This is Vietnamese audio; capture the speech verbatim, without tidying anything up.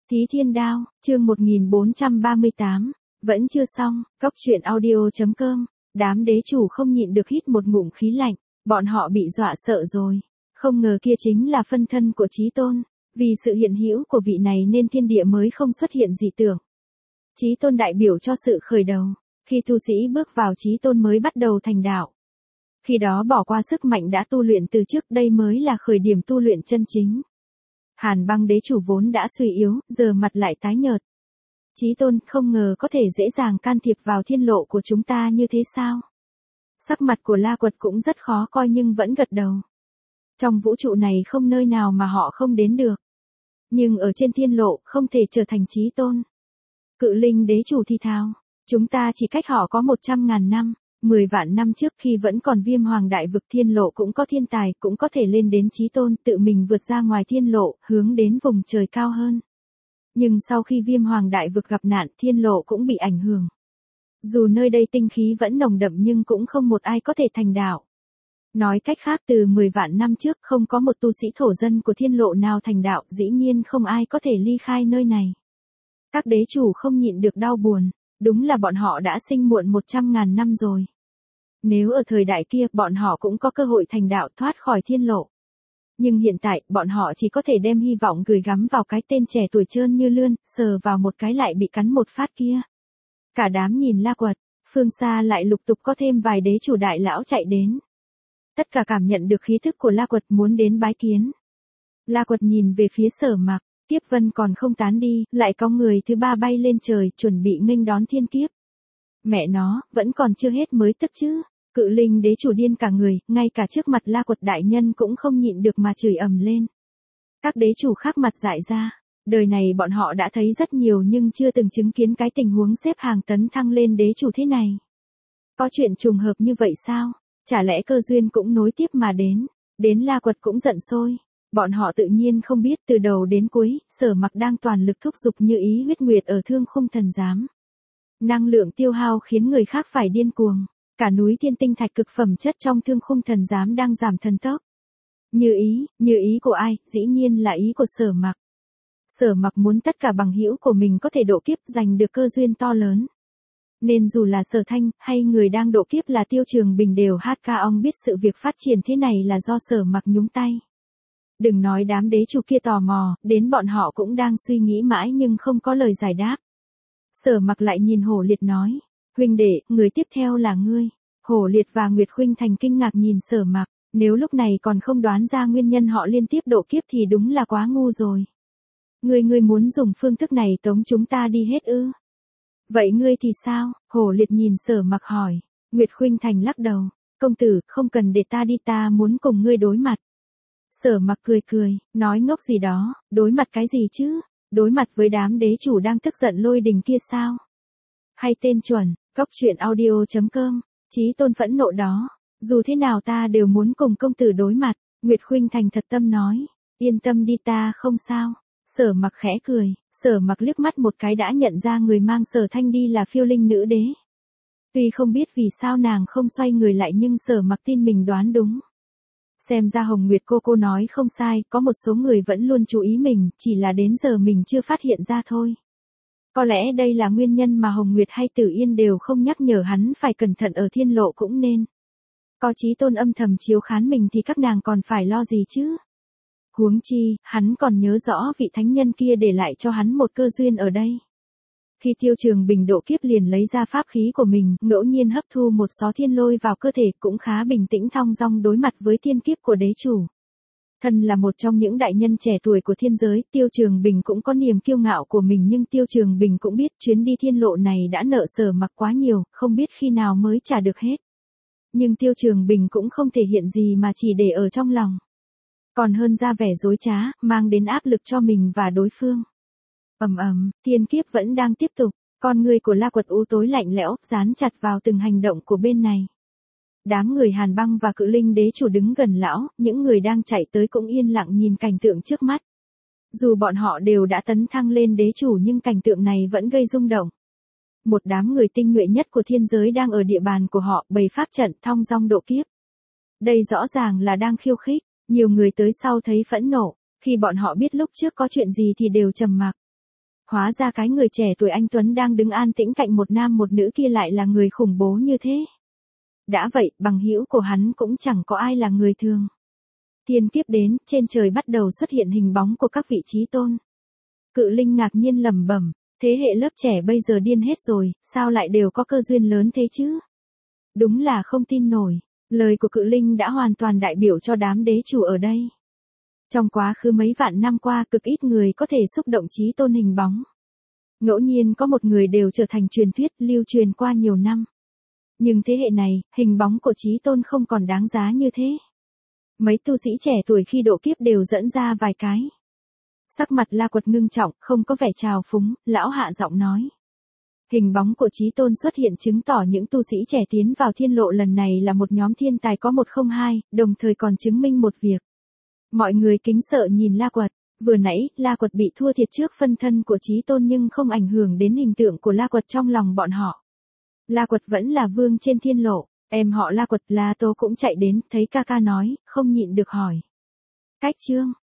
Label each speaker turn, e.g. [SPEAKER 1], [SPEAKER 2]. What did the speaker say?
[SPEAKER 1] Thí Thiên Đao, chương một nghìn bốn trăm ba mươi tám, vẫn chưa xong, cốc truyện audio chấm com, đám đế chủ không nhịn được hít một ngụm khí lạnh, bọn họ bị dọa sợ rồi. Không ngờ kia chính là phân thân của Chí Tôn, vì sự hiện hữu của vị này nên thiên địa mới không xuất hiện dị tưởng. Chí Tôn đại biểu cho sự khởi đầu, khi tu sĩ bước vào Chí Tôn mới bắt đầu thành đạo. Khi đó bỏ qua sức mạnh đã tu luyện từ trước, đây mới là khởi điểm tu luyện chân chính. Hàn Băng đế chủ vốn đã suy yếu, giờ mặt lại tái nhợt. Chí Tôn không ngờ có thể dễ dàng can thiệp vào thiên lộ của chúng ta như thế sao? Sắc mặt của La Quật cũng rất khó coi nhưng vẫn gật đầu. Trong vũ trụ này không nơi nào mà họ không đến được. Nhưng ở trên thiên lộ không thể trở thành Chí Tôn. Cự Linh đế chủ thì thào, chúng ta chỉ cách họ có một trăm ngàn năm. Mười vạn năm trước khi vẫn còn Viêm Hoàng đại vực, thiên lộ cũng có thiên tài, cũng có thể lên đến Chí Tôn, tự mình vượt ra ngoài thiên lộ, hướng đến vùng trời cao hơn. Nhưng sau khi Viêm Hoàng đại vực gặp nạn, thiên lộ cũng bị ảnh hưởng. Dù nơi đây tinh khí vẫn nồng đậm nhưng cũng không một ai có thể thành đạo. Nói cách khác, từ mười vạn năm trước không có một tu sĩ thổ dân của thiên lộ nào thành đạo, dĩ nhiên không ai có thể ly khai nơi này. Các đế chủ không nhịn được đau buồn. Đúng là bọn họ đã sinh muộn một trăm ngàn năm rồi. Nếu ở thời đại kia, bọn họ cũng có cơ hội thành đạo, thoát khỏi thiên lộ. Nhưng hiện tại, bọn họ chỉ có thể đem hy vọng gửi gắm vào cái tên trẻ tuổi trơn như lươn, sờ vào một cái lại bị cắn một phát kia. Cả đám nhìn La Quật, phương xa lại lục tục có thêm vài đế chủ đại lão chạy đến. Tất cả cảm nhận được khí thức của La Quật muốn đến bái kiến. La Quật nhìn về phía Sở Mặc. Kiếp vân còn không tán đi, lại có người thứ ba bay lên trời, chuẩn bị nghênh đón thiên kiếp. Mẹ nó, vẫn còn chưa hết mới tức chứ. Cự Linh đế chủ điên cả người, ngay cả trước mặt La Quật đại nhân cũng không nhịn được mà chửi ầm lên. Các đế chủ khác mặt dại ra. Đời này bọn họ đã thấy rất nhiều nhưng chưa từng chứng kiến cái tình huống xếp hàng tấn thăng lên đế chủ thế này. Có chuyện trùng hợp như vậy sao? Chả lẽ cơ duyên cũng nối tiếp mà đến? Đến La Quật cũng giận sôi. Bọn họ tự nhiên không biết từ đầu đến cuối, Sở Mặc đang toàn lực thúc giục như ý huyết nguyệt ở Thương Khung Thần Giám. Năng lượng tiêu hao khiến người khác phải điên cuồng. Cả núi thiên tinh thạch cực phẩm chất trong Thương Khung Thần Giám đang giảm thần tốc. Như ý, như ý của ai? Dĩ nhiên là ý của Sở Mặc. Sở Mặc muốn tất cả bằng hữu của mình có thể độ kiếp, giành được cơ duyên to lớn. Nên dù là Sở Thanh, hay người đang độ kiếp là Tiêu Trường Bình đều hát ca ong biết sự việc phát triển thế này là do Sở Mặc nhúng tay. Đừng nói đám đế chủ kia tò mò, đến bọn họ cũng đang suy nghĩ mãi nhưng không có lời giải đáp. Sở Mặc lại nhìn Hổ Liệt nói, huynh đệ, người tiếp theo là ngươi. Hổ Liệt và Nguyệt Khuynh Thành kinh ngạc nhìn Sở Mặc, nếu lúc này còn không đoán ra nguyên nhân họ liên tiếp độ kiếp thì đúng là quá ngu rồi. Ngươi ngươi muốn dùng phương thức này tống chúng ta đi hết ư? Vậy ngươi thì sao? Hổ Liệt nhìn Sở Mặc hỏi. Nguyệt Khuynh Thành lắc đầu, công tử, không cần để ta đi, ta muốn cùng ngươi đối mặt. Sở Mặc cười cười, nói ngốc gì đó, đối mặt cái gì chứ? Đối mặt với đám đế chủ đang tức giận lôi đình kia sao? Hay tên chuẩn, cốc truyện audio chấm com, Chí Tôn phẫn nộ đó, dù thế nào ta đều muốn cùng công tử đối mặt. Nguyệt Khuynh Thành thật tâm nói, yên tâm đi, ta không sao. Sở Mặc khẽ cười, Sở Mặc liếc mắt một cái đã nhận ra người mang Sở Thanh đi là Phiêu Linh nữ đế. Tuy không biết vì sao nàng không xoay người lại nhưng Sở Mặc tin mình đoán đúng. Xem ra Hồng Nguyệt cô cô nói không sai, có một số người vẫn luôn chú ý mình, chỉ là đến giờ mình chưa phát hiện ra thôi. Có lẽ đây là nguyên nhân mà Hồng Nguyệt hay Tử Yên đều không nhắc nhở hắn phải cẩn thận ở thiên lộ cũng nên. Có Chí Tôn âm thầm chiếu khán mình thì các nàng còn phải lo gì chứ? Huống chi, hắn còn nhớ rõ vị thánh nhân kia để lại cho hắn một cơ duyên ở đây. Khi Tiêu Trường Bình độ kiếp liền lấy ra pháp khí của mình, ngẫu nhiên hấp thu một xó thiên lôi vào cơ thể, cũng khá bình tĩnh thong dong đối mặt với thiên kiếp của đế chủ. Thân là một trong những đại nhân trẻ tuổi của thiên giới, Tiêu Trường Bình cũng có niềm kiêu ngạo của mình nhưng Tiêu Trường Bình cũng biết chuyến đi thiên lộ này đã nợ Sở Mặc quá nhiều, không biết khi nào mới trả được hết. Nhưng Tiêu Trường Bình cũng không thể hiện gì mà chỉ để ở trong lòng. Còn hơn ra vẻ dối trá, mang đến áp lực cho mình và đối phương. Ầm ầm, thiên kiếp vẫn đang tiếp tục, con người của La Quật u tối lạnh lẽo, dán chặt vào từng hành động của bên này. Đám người Hàn Băng và Cự Linh đế chủ đứng gần lão, những người đang chạy tới cũng yên lặng nhìn cảnh tượng trước mắt. Dù bọn họ đều đã tấn thăng lên đế chủ nhưng cảnh tượng này vẫn gây rung động. Một đám người tinh nhuệ nhất của thiên giới đang ở địa bàn của họ, bày pháp trận thong dong độ kiếp. Đây rõ ràng là đang khiêu khích, nhiều người tới sau thấy phẫn nộ, khi bọn họ biết lúc trước có chuyện gì thì đều trầm mặc. Hóa ra cái người trẻ tuổi anh Tuấn đang đứng an tĩnh cạnh một nam một nữ kia lại là người khủng bố như thế. Đã vậy, bằng hữu của hắn cũng chẳng có ai là người thường. Thiên kiếp đến, trên trời bắt đầu xuất hiện hình bóng của các vị chí tôn. Cự linh ngạc nhiên lẩm bẩm, thế hệ lớp trẻ bây giờ điên hết rồi, sao lại đều có cơ duyên lớn thế chứ? Đúng là không tin nổi, lời của cự linh đã hoàn toàn đại biểu cho đám đế chủ ở đây. Trong quá khứ mấy vạn năm qua cực ít người có thể xúc động chí tôn hình bóng. Ngẫu nhiên có một người đều trở thành truyền thuyết lưu truyền qua nhiều năm. Nhưng thế hệ này, hình bóng của chí tôn không còn đáng giá như thế. Mấy tu sĩ trẻ tuổi khi độ kiếp đều dẫn ra vài cái. Sắc mặt La Quật ngưng trọng, không có vẻ trào phúng, lão hạ giọng nói. Hình bóng của chí tôn xuất hiện chứng tỏ những tu sĩ trẻ tiến vào thiên lộ lần này là một nhóm thiên tài có một không hai, đồng thời còn chứng minh một việc. Mọi người kính sợ nhìn La Quật, vừa nãy, La Quật bị thua thiệt trước phân thân của chí tôn nhưng không ảnh hưởng đến hình tượng của La Quật trong lòng bọn họ. La Quật vẫn là vương trên thiên lộ, em họ La Quật La Tô cũng chạy đến, thấy ca ca nói, không nhịn được hỏi. Cách chương